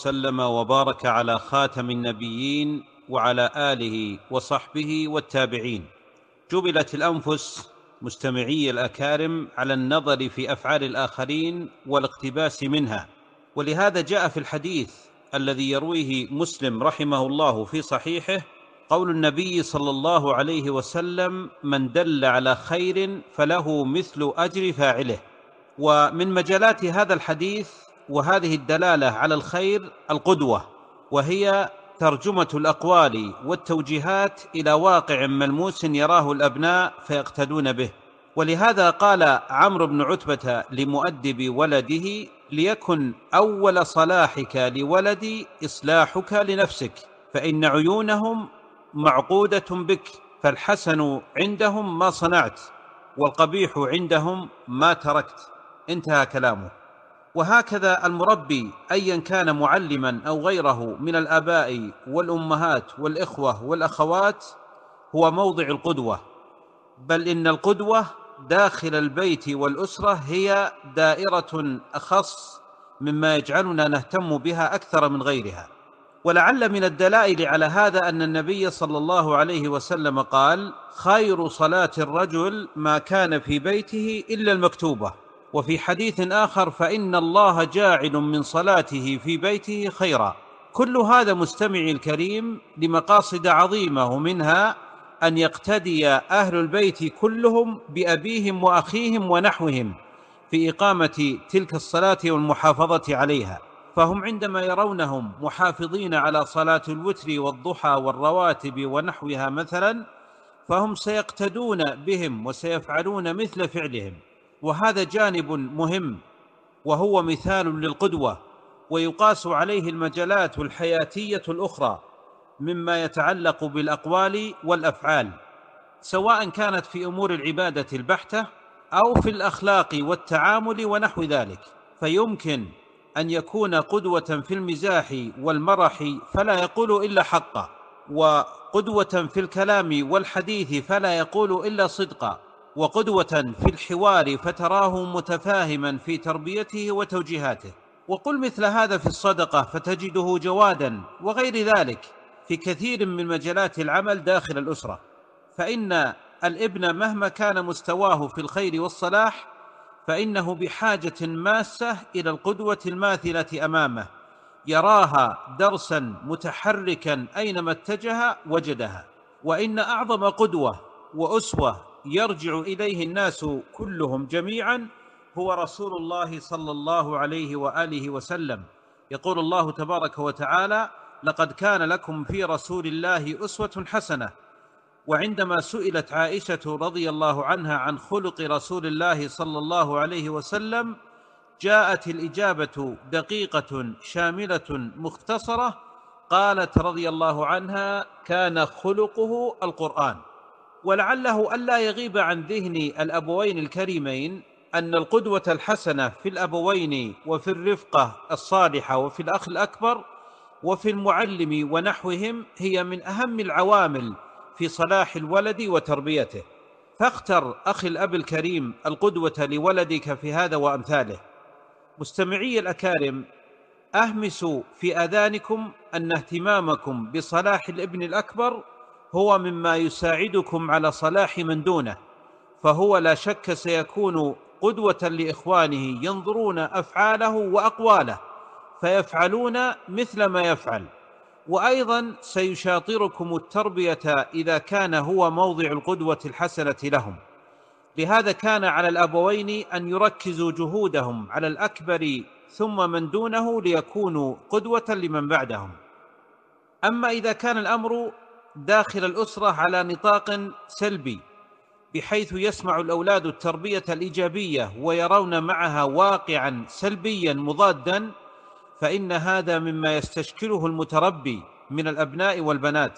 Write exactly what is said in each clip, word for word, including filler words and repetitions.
وسلم وبارك على خاتم النبيين وعلى آله وصحبه والتابعين. جبلت الأنفس مستمعي الأكارم على النظر في أفعال الآخرين والاقتباس منها، ولهذا جاء في الحديث الذي يرويه مسلم رحمه الله في صحيحه قول النبي صلى الله عليه وسلم: من دل على خير فله مثل أجر فاعله. ومن مجالات هذا الحديث وهذه الدلالة على الخير القدوة، وهي ترجمة الأقوال والتوجيهات إلى واقع ملموس يراه الأبناء فيقتدون به. ولهذا قال عمرو بن عتبة لمؤدب ولده: ليكن أول صلاحك لولدي إصلاحك لنفسك، فإن عيونهم معقودة بك، فالحسن عندهم ما صنعت والقبيح عندهم ما تركت. انتهى كلامه. وهكذا المربي أيا كان معلما أو غيره من الآباء والأمهات والإخوة والأخوات هو موضع القدوة، بل إن القدوة داخل البيت والأسرة هي دائرة أخص مما يجعلنا نهتم بها أكثر من غيرها. ولعل من الدلائل على هذا أن النبي صلى الله عليه وسلم قال: خير صلاة الرجل ما كان في بيته إلا المكتوبة. وفي حديث آخر: فإن الله جاعل من صلاته في بيته خيرا. كل هذا مستمعي الكريم لمقاصد عظيمة، ومنها أن يقتدي أهل البيت كلهم بأبيهم وأخيهم ونحوهم في إقامة تلك الصلاة والمحافظة عليها، فهم عندما يرونهم محافظين على صلاة الوتر والضحى والرواتب ونحوها مثلا، فهم سيقتدون بهم وسيفعلون مثل فعلهم. وهذا جانب مهم وهو مثال للقدوة، ويقاس عليه المجالات الحياتية الأخرى مما يتعلق بالأقوال والأفعال، سواء كانت في أمور العبادة البحتة أو في الأخلاق والتعامل ونحو ذلك. فيمكن أن يكون قدوة في المزاح والمرح فلا يقول إلا حقا، وقدوة في الكلام والحديث فلا يقول إلا صدقا، وقدوة في الحوار فتراه متفاهما في تربيته وتوجيهاته. وقل مثل هذا في الصدقة فتجده جوادا، وغير ذلك في كثير من مجالات العمل داخل الأسرة. فإن الابن مهما كان مستواه في الخير والصلاح فإنه بحاجة ماسة إلى القدوة الماثلة أمامه، يراها درسا متحركا أينما اتجه وجدها. وإن أعظم قدوة وأسوة يرجع إليه الناس كلهم جميعا هو رسول الله صلى الله عليه وآله وسلم. يقول الله تبارك وتعالى: لقد كان لكم في رسول الله أسوة حسنة. وعندما سئلت عائشة رضي الله عنها عن خلق رسول الله صلى الله عليه وسلم جاءت الإجابة دقيقة شاملة مختصرة، قالت رضي الله عنها: كان خلقه القرآن. ولعله ألا يغيب عن ذهن الأبوين الكريمين أن القدوة الحسنة في الأبوين وفي الرفقة الصالحة وفي الأخ الأكبر وفي المعلم ونحوهم هي من أهم العوامل في صلاح الولد وتربيته. فاختر أخي الأب الكريم القدوة لولدك في هذا وأمثاله. مستمعي الأكارم، أهمسوا في آذانكم أن اهتمامكم بصلاح الابن الأكبر هو مما يساعدكم على صلاح من دونه، فهو لا شك سيكون قدوة لإخوانه ينظرون أفعاله وأقواله فيفعلون مثل ما يفعل، وأيضا سيشاطركم التربية إذا كان هو موضع القدوة الحسنة لهم. لهذا كان على الأبوين أن يركزوا جهودهم على الأكبر ثم من دونه ليكونوا قدوة لمن بعدهم. أما إذا كان الأمر داخل الأسرة على نطاق سلبي بحيث يسمع الأولاد التربية الإيجابية ويرون معها واقعا سلبيا مضادا، فإن هذا مما يستشكله المتربي من الأبناء والبنات،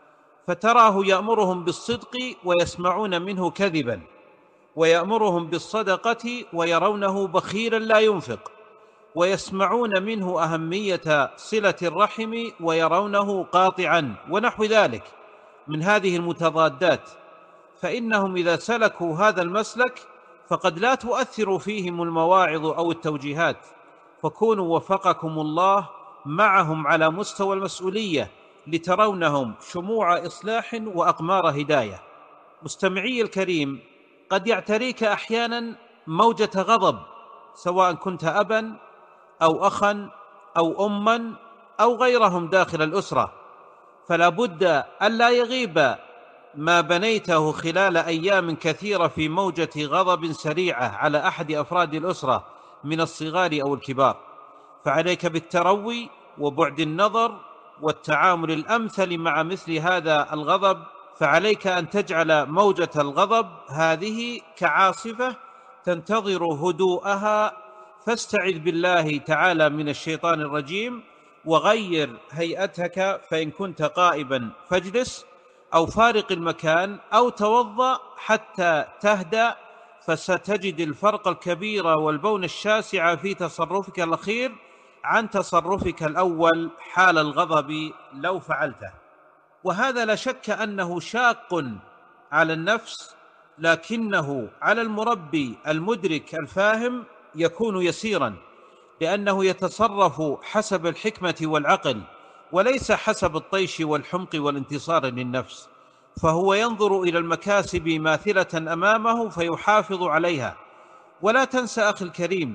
فتراه يأمرهم بالصدق ويسمعون منه كذبا، ويأمرهم بالصدقة ويرونه بخيلا لا ينفق، ويسمعون منه أهمية صلة الرحم ويرونه قاطعا، ونحو ذلك من هذه المتضادات. فإنهم إذا سلكوا هذا المسلك فقد لا تؤثر فيهم المواعظ أو التوجيهات، فكونوا وفقكم الله معهم على مستوى المسؤولية لترونهم شموع إصلاح وأقمار هداية. مستمعي الكريم، قد يعتريك أحيانا موجة غضب، سواء كنت أبا أو أخا أو أما أو غيرهم داخل الأسرة، فلا بد ألا يغيب ما بنيته خلال أيام كثيرة في موجة غضب سريعة على أحد أفراد الأسرة من الصغار أو الكبار. فعليك بالتروي وبعد النظر والتعامل الأمثل مع مثل هذا الغضب. فعليك أن تجعل موجة الغضب هذه كعاصفة تنتظر هدوءها، فاستعذ بالله تعالى من الشيطان الرجيم، وغير هيئتك، فإن كنت قائما فاجلس أو فارق المكان أو توضأ حتى تهدأ، فستجد الفرق الكبير والبون الشاسع في تصرفك الأخير عن تصرفك الأول حال الغضب لو فعلته. وهذا لا شك أنه شاق على النفس، لكنه على المربي المدرك الفاهم يكون يسيرا، لأنه يتصرف حسب الحكمة والعقل وليس حسب الطيش والحمق والانتصار للنفس. فهو ينظر إلى المكاسب ماثلة أمامه فيحافظ عليها. ولا تنسى أخي الكريم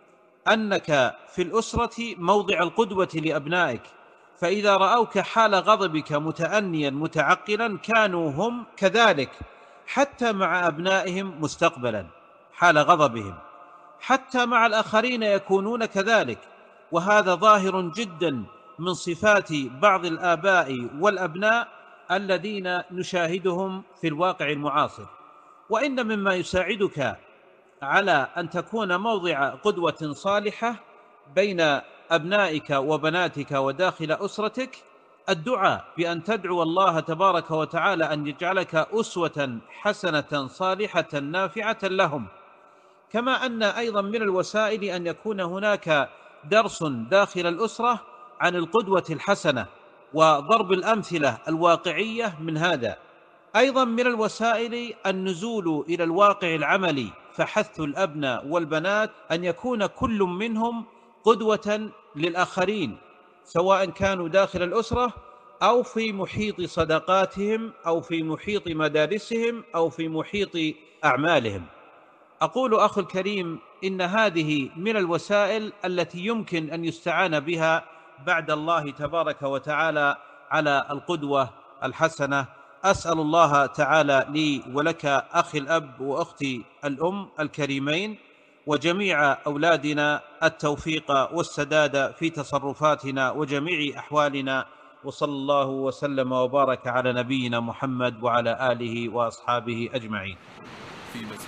أنك في الأسرة موضع القدوة لأبنائك، فإذا رأوك حال غضبك متأنيا متعقلا كانوا هم كذلك حتى مع أبنائهم مستقبلا حال غضبهم، حتى مع الآخرين يكونون كذلك. وهذا ظاهر جدا من صفات بعض الآباء والأبناء الذين نشاهدهم في الواقع المعاصر. وإن مما يساعدك على أن تكون موضع قدوة صالحة بين أبنائك وبناتك وداخل أسرتك الدعاء، بأن تدعو الله تبارك وتعالى أن يجعلك أسوة حسنة صالحة نافعة لهم. كما أن أيضا من الوسائل أن يكون هناك درس داخل الأسرة عن القدوة الحسنة وضرب الأمثلة الواقعية من هذا. أيضا من الوسائل النزول إلى الواقع العملي، فحث الأبناء والبنات أن يكون كل منهم قدوة للآخرين، سواء كانوا داخل الأسرة أو في محيط صداقاتهم أو في محيط مدارسهم أو في محيط أعمالهم. أقول أخي الكريم إن هذه من الوسائل التي يمكن أن يستعان بها بعد الله تبارك وتعالى على القدوة الحسنة. أسأل الله تعالى لي ولك أخي الأب وأختي الأم الكريمين وجميع أولادنا التوفيق والسداد في تصرفاتنا وجميع أحوالنا، وصلى الله وسلم وبارك على نبينا محمد وعلى آله وأصحابه أجمعين.